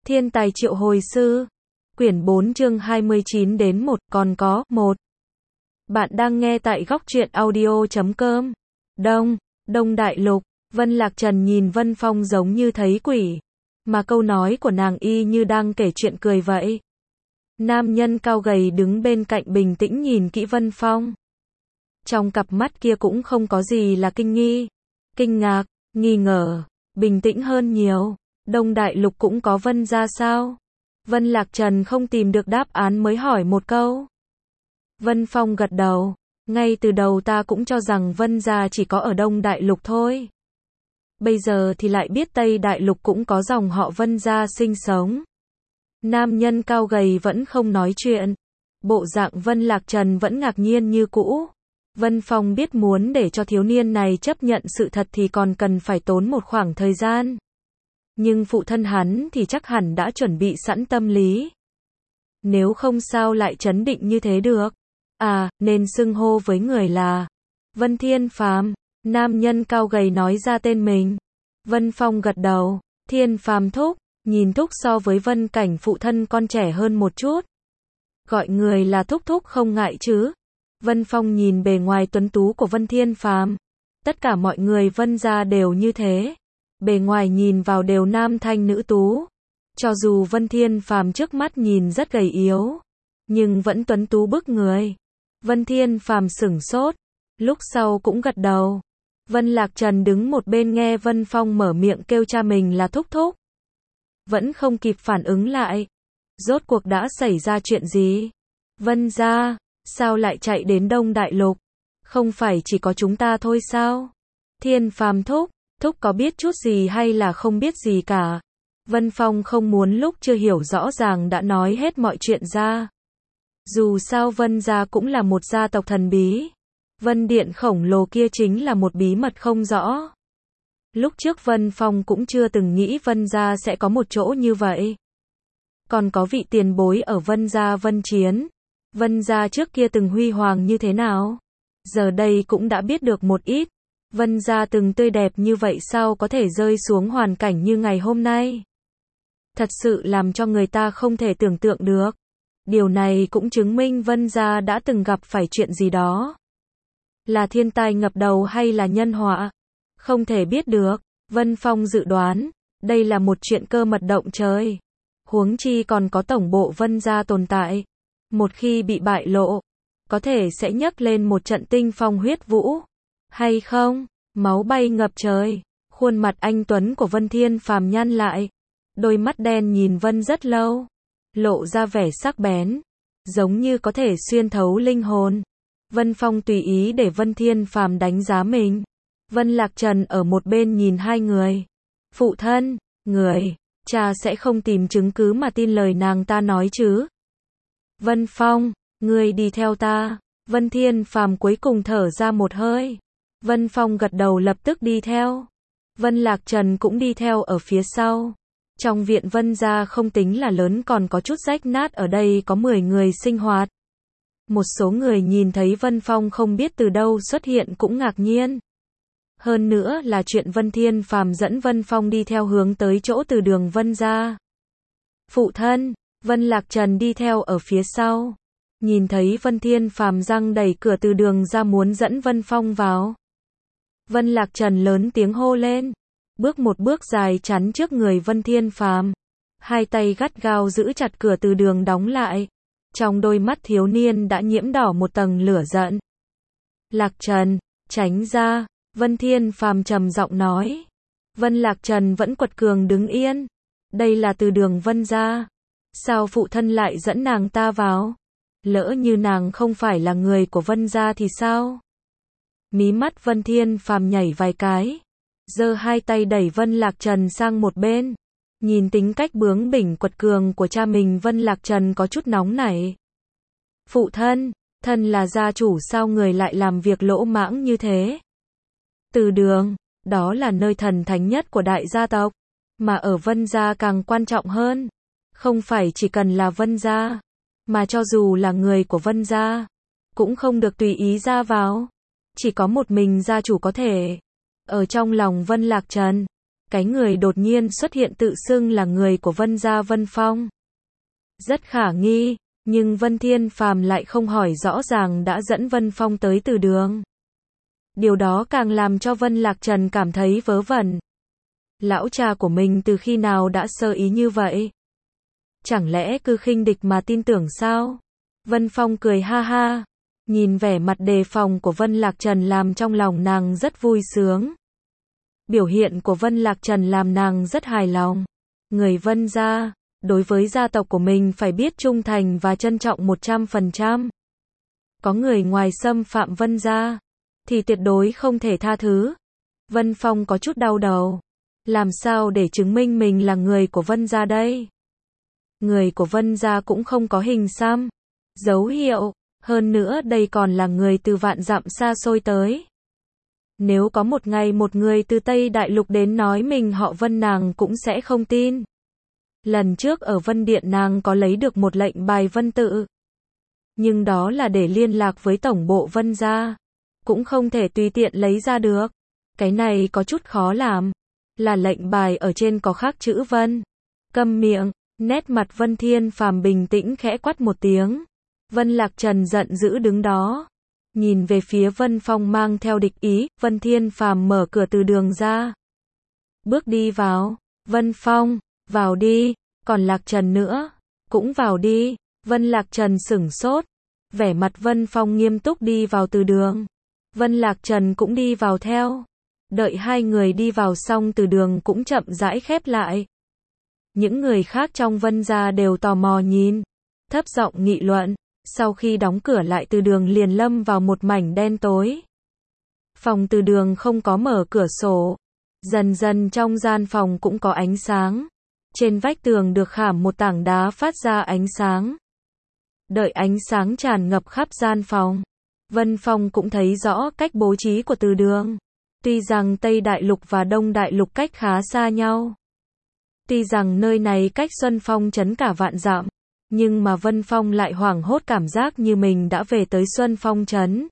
Thiên tài triệu hồi sư. Quyển 4 chương 29 đến 1, còn có 1. Bạn đang nghe tại góc truyện audio.com. Đông Đại Lục. Vân Lạc Trần nhìn Vân Phong giống như thấy quỷ. Mà câu nói của nàng y như đang kể chuyện cười vậy. Nam nhân cao gầy đứng bên cạnh bình tĩnh nhìn kỹ Vân Phong. Trong cặp mắt kia cũng không có gì là kinh ngạc, nghi ngờ, bình tĩnh hơn nhiều. Đông Đại Lục cũng có Vân gia sao? Vân Lạc Trần không tìm được đáp án mới hỏi một câu. Vân Phong gật đầu. Ngay từ đầu ta cũng cho rằng Vân gia chỉ có ở Đông Đại Lục thôi. Bây giờ thì lại biết Tây Đại Lục cũng có dòng họ Vân gia sinh sống. Nam nhân cao gầy vẫn không nói chuyện. Bộ dạng Vân Lạc Trần vẫn ngạc nhiên như cũ. Vân Phong biết muốn để cho thiếu niên này chấp nhận sự thật thì còn cần phải tốn một khoảng thời gian. Nhưng phụ thân hắn thì chắc hẳn đã chuẩn bị sẵn tâm lý. Nếu không sao lại trấn định như thế được. À, nên xưng hô với người là Vân Thiên Phàm. Nam nhân cao gầy nói ra tên mình. Vân Phong gật đầu. Thiên Phàm thúc. Nhìn thúc so với Vân Cảnh phụ thân con trẻ hơn một chút. Gọi người là thúc thúc không ngại chứ. Vân Phong nhìn bề ngoài tuấn tú của Vân Thiên Phàm. Tất cả mọi người Vân gia đều như thế. Bề ngoài nhìn vào đều nam thanh nữ tú. Cho dù Vân Thiên Phàm trước mắt nhìn rất gầy yếu, nhưng vẫn tuấn tú bức người. Vân Thiên Phàm sửng sốt, lúc sau cũng gật đầu. Vân Lạc Trần đứng một bên nghe Vân Phong mở miệng kêu cha mình là thúc thúc. Vẫn không kịp phản ứng lại. Rốt cuộc đã xảy ra chuyện gì? Vân gia, sao lại chạy đến Đông Đại Lục? Không phải chỉ có chúng ta thôi sao? Thiên Phàm thúc có biết chút gì hay là không biết gì cả? Vân Phong không muốn lúc chưa hiểu rõ ràng đã nói hết mọi chuyện ra. Dù sao Vân gia cũng là một gia tộc thần bí. Vân Điện khổng lồ kia chính là một bí mật không rõ. Lúc trước Vân Phong cũng chưa từng nghĩ Vân gia sẽ có một chỗ như vậy. Còn có vị tiền bối ở Vân gia Vân Chiến. Vân gia trước kia từng huy hoàng như thế nào? Giờ đây cũng đã biết được một ít. Vân gia từng tươi đẹp như vậy sao có thể rơi xuống hoàn cảnh như ngày hôm nay? Thật sự làm cho người ta không thể tưởng tượng được. Điều này cũng chứng minh Vân gia đã từng gặp phải chuyện gì đó. Là thiên tai ngập đầu hay là nhân họa? Không thể biết được. Vân Phong dự đoán, đây là một chuyện cơ mật động trời. Huống chi còn có tổng bộ Vân gia tồn tại. Một khi bị bại lộ, có thể sẽ nhấc lên một trận tinh phong huyết vũ. Hay không? Máu bay ngập trời. Khuôn mặt anh tuấn của Vân Thiên Phàm nhăn lại. Đôi mắt đen nhìn Vân rất lâu. Lộ ra vẻ sắc bén. Giống như có thể xuyên thấu linh hồn. Vân Phong tùy ý để Vân Thiên Phàm đánh giá mình. Vân Lạc Trần ở một bên nhìn hai người. Phụ thân, cha sẽ không tìm chứng cứ mà tin lời nàng ta nói chứ? Vân Phong, ngươi đi theo ta. Vân Thiên Phàm cuối cùng thở ra một hơi. Vân Phong gật đầu lập tức đi theo. Vân Lạc Trần cũng đi theo ở phía sau. Trong viện Vân gia không tính là lớn còn có chút rách nát, ở đây có 10 người sinh hoạt. Một số người nhìn thấy Vân Phong không biết từ đâu xuất hiện cũng ngạc nhiên. Hơn nữa là chuyện Vân Thiên Phàm dẫn Vân Phong đi theo hướng tới chỗ từ đường Vân gia. Phụ thân, Vân Lạc Trần đi theo ở phía sau. Nhìn thấy Vân Thiên Phàm giăng đẩy cửa từ đường ra muốn dẫn Vân Phong vào. Vân Lạc Trần lớn tiếng hô lên. Bước một bước dài chắn trước người Vân Thiên Phàm. Hai tay gắt gao giữ chặt cửa từ đường đóng lại. Trong đôi mắt thiếu niên đã nhiễm đỏ một tầng lửa giận. Lạc Trần, tránh ra. Vân Thiên Phàm trầm giọng nói. Vân Lạc Trần vẫn quật cường đứng yên. Đây là từ đường Vân gia. Sao phụ thân lại dẫn nàng ta vào? Lỡ như nàng không phải là người của Vân gia thì sao? Mí mắt Vân Thiên Phàm nhảy vài cái. Giơ hai tay đẩy Vân Lạc Trần sang một bên. Nhìn tính cách bướng bỉnh quật cường của cha mình, Vân Lạc Trần có chút nóng nảy. Phụ thân, thân là gia chủ sao người lại làm việc lỗ mãng như thế? Từ đường, đó là nơi thần thánh nhất của đại gia tộc. Mà ở Vân gia càng quan trọng hơn. Không phải chỉ cần là Vân gia, mà cho dù là người của Vân gia, cũng không được tùy ý ra vào. Chỉ có một mình gia chủ có thể. Ở trong lòng Vân Lạc Trần, cái người đột nhiên xuất hiện tự xưng là người của Vân gia Vân Phong. Rất khả nghi, nhưng Vân Thiên Phàm lại không hỏi rõ ràng đã dẫn Vân Phong tới từ đường. Điều đó càng làm cho Vân Lạc Trần cảm thấy vớ vẩn. Lão cha của mình từ khi nào đã sơ ý như vậy? Chẳng lẽ cứ khinh địch mà tin tưởng sao? Vân Phong cười ha ha, nhìn vẻ mặt đề phòng của Vân Lạc Trần làm trong lòng nàng rất vui sướng. Biểu hiện của Vân Lạc Trần làm nàng rất hài lòng. Người Vân gia, đối với gia tộc của mình phải biết trung thành và trân trọng 100%. Có người ngoài xâm phạm Vân gia, thì tuyệt đối không thể tha thứ. Vân Phong có chút đau đầu. Làm sao để chứng minh mình là người của Vân gia đây? Người của Vân gia cũng không có hình xăm, dấu hiệu, hơn nữa đây còn là người từ vạn dặm xa xôi tới. Nếu có một ngày một người từ Tây Đại Lục đến nói mình họ Vân nàng cũng sẽ không tin. Lần trước ở Vân Điện nàng có lấy được một lệnh bài Vân tự. Nhưng đó là để liên lạc với tổng bộ Vân gia. Cũng không thể tùy tiện lấy ra được. Cái này có chút khó làm. Là lệnh bài ở trên có khắc chữ Vân. Câm miệng, nét mặt Vân Thiên Phàm bình tĩnh khẽ quát một tiếng. Vân Lạc Trần giận dữ đứng đó. Nhìn về phía Vân Phong mang theo địch ý, Vân Thiên Phàm mở cửa từ đường ra. Bước đi vào, Vân Phong, vào đi, còn Lạc Trần nữa, cũng vào đi. Vân Lạc Trần sửng sốt, vẻ mặt Vân Phong nghiêm túc đi vào từ đường. Vân Lạc Trần cũng đi vào theo. Đợi hai người đi vào xong từ đường cũng chậm rãi khép lại. Những người khác trong Vân gia đều tò mò nhìn, thấp giọng nghị luận. Sau khi đóng cửa lại từ đường liền lâm vào một mảnh đen tối. Phòng từ đường không có mở cửa sổ. Dần dần trong gian phòng cũng có ánh sáng. Trên vách tường được khảm một tảng đá phát ra ánh sáng. Đợi ánh sáng tràn ngập khắp gian phòng, Vân Phong cũng thấy rõ cách bố trí của từ đường. Tuy rằng Tây Đại Lục và Đông Đại Lục cách khá xa nhau. Tuy rằng nơi này cách Xuân Phong trấn cả vạn dặm. Nhưng mà Vân Phong lại hoảng hốt cảm giác như mình đã về tới Xuân Phong trấn.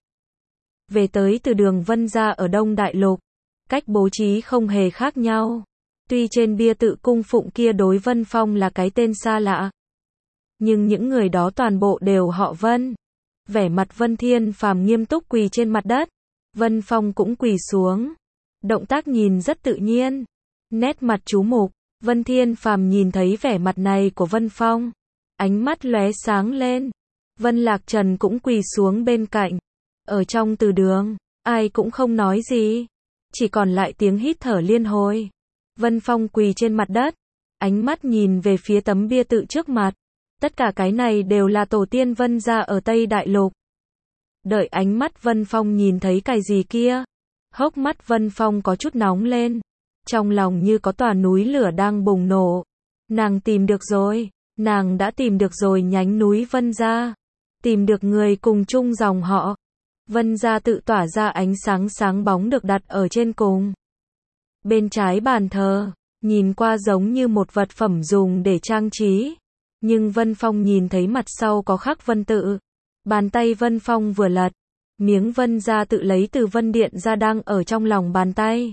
Về tới từ đường Vân gia ở Đông Đại Lục. Cách bố trí không hề khác nhau. Tuy trên bia tự cung phụng kia đối Vân Phong là cái tên xa lạ. Nhưng những người đó toàn bộ đều họ Vân. Vẻ mặt Vân Thiên Phàm nghiêm túc quỳ trên mặt đất. Vân Phong cũng quỳ xuống. Động tác nhìn rất tự nhiên. Nét mặt chú mục. Vân Thiên Phàm nhìn thấy vẻ mặt này của Vân Phong. Ánh mắt lóe sáng lên. Vân Lạc Trần cũng quỳ xuống bên cạnh. Ở trong từ đường, ai cũng không nói gì. Chỉ còn lại tiếng hít thở liên hồi. Vân Phong quỳ trên mặt đất. Ánh mắt nhìn về phía tấm bia tự trước mặt. Tất cả cái này đều là tổ tiên Vân gia ở Tây Đại Lục. Đợi ánh mắt Vân Phong nhìn thấy cái gì kia. Hốc mắt Vân Phong có chút nóng lên. Trong lòng như có tòa núi lửa đang bùng nổ. Nàng tìm được rồi. Nàng đã tìm được rồi nhánh núi Vân gia. Tìm được người cùng chung dòng họ. Vân gia tự tỏa ra ánh sáng sáng bóng được đặt ở trên cùng. Bên trái bàn thờ, nhìn qua giống như một vật phẩm dùng để trang trí. Nhưng Vân Phong nhìn thấy mặt sau có khắc Vân tự. Bàn tay Vân Phong vừa lật. Miếng Vân gia tự lấy từ Vân Điện ra đang ở trong lòng bàn tay.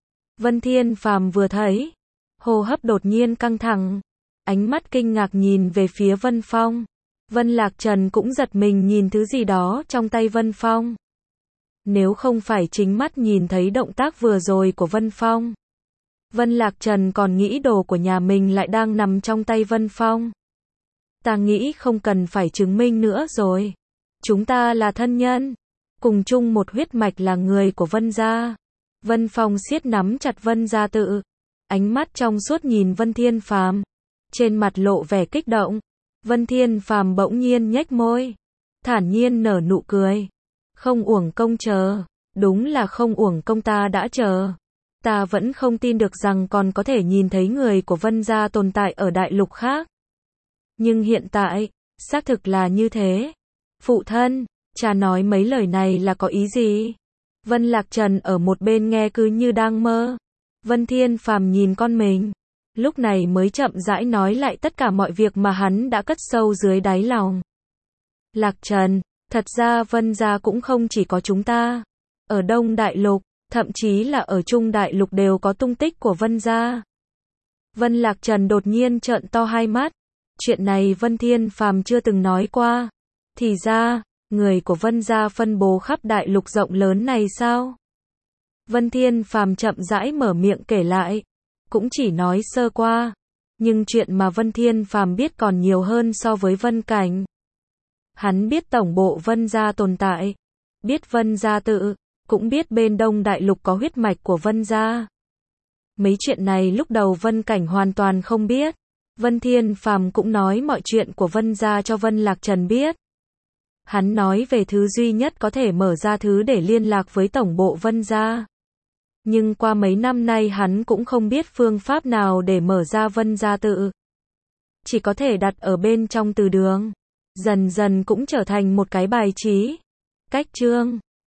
Vân Thiên Phàm vừa thấy. Hô hấp đột nhiên căng thẳng. Ánh mắt kinh ngạc nhìn về phía Vân Phong. Vân Lạc Trần cũng giật mình nhìn thứ gì đó trong tay Vân Phong. Nếu không phải chính mắt nhìn thấy động tác vừa rồi của Vân Phong, Vân Lạc Trần còn nghĩ đồ của nhà mình lại đang nằm trong tay Vân Phong. Ta nghĩ không cần phải chứng minh nữa rồi. Chúng ta là thân nhân, cùng chung một huyết mạch là người của Vân gia. Vân Phong siết nắm chặt Vân gia tự. Ánh mắt trong suốt nhìn Vân Thiên Phàm. Trên mặt lộ vẻ kích động. Vân Thiên Phàm bỗng nhiên nhếch môi. Thản nhiên nở nụ cười. Không uổng công chờ. Đúng là không uổng công ta đã chờ. Ta vẫn không tin được rằng còn có thể nhìn thấy người của Vân gia tồn tại ở đại lục khác. Nhưng hiện tại, xác thực là như thế. Phụ thân, cha nói mấy lời này là có ý gì? Vân Lạc Trần ở một bên nghe cứ như đang mơ. Vân Thiên Phàm nhìn con mình. Lúc này mới chậm rãi nói lại tất cả mọi việc mà hắn đã cất sâu dưới đáy lòng. Lạc Trần, thật ra Vân gia cũng không chỉ có chúng ta. Ở Đông Đại Lục, thậm chí là ở Trung Đại Lục đều có tung tích của Vân gia. Vân Lạc Trần đột nhiên trợn to hai mắt. Chuyện này Vân Thiên Phàm chưa từng nói qua. Thì ra, người của Vân gia phân bố khắp đại lục rộng lớn này sao? Vân Thiên Phàm chậm rãi mở miệng kể lại. Cũng chỉ nói sơ qua. Nhưng chuyện mà Vân Thiên Phàm biết còn nhiều hơn so với Vân Cảnh. Hắn biết tổng bộ Vân gia tồn tại. Biết Vân gia tự. Cũng biết bên Đông Đại Lục có huyết mạch của Vân gia. Mấy chuyện này lúc đầu Vân Cảnh hoàn toàn không biết. Vân Thiên Phàm cũng nói mọi chuyện của Vân gia cho Vân Lạc Trần biết. Hắn nói về thứ duy nhất có thể mở ra thứ để liên lạc với tổng bộ Vân gia. Nhưng qua mấy năm nay hắn cũng không biết phương pháp nào để mở ra Vân gia tự. Chỉ có thể đặt ở bên trong từ đường. Dần dần cũng trở thành một cái bài trí. Cách chương.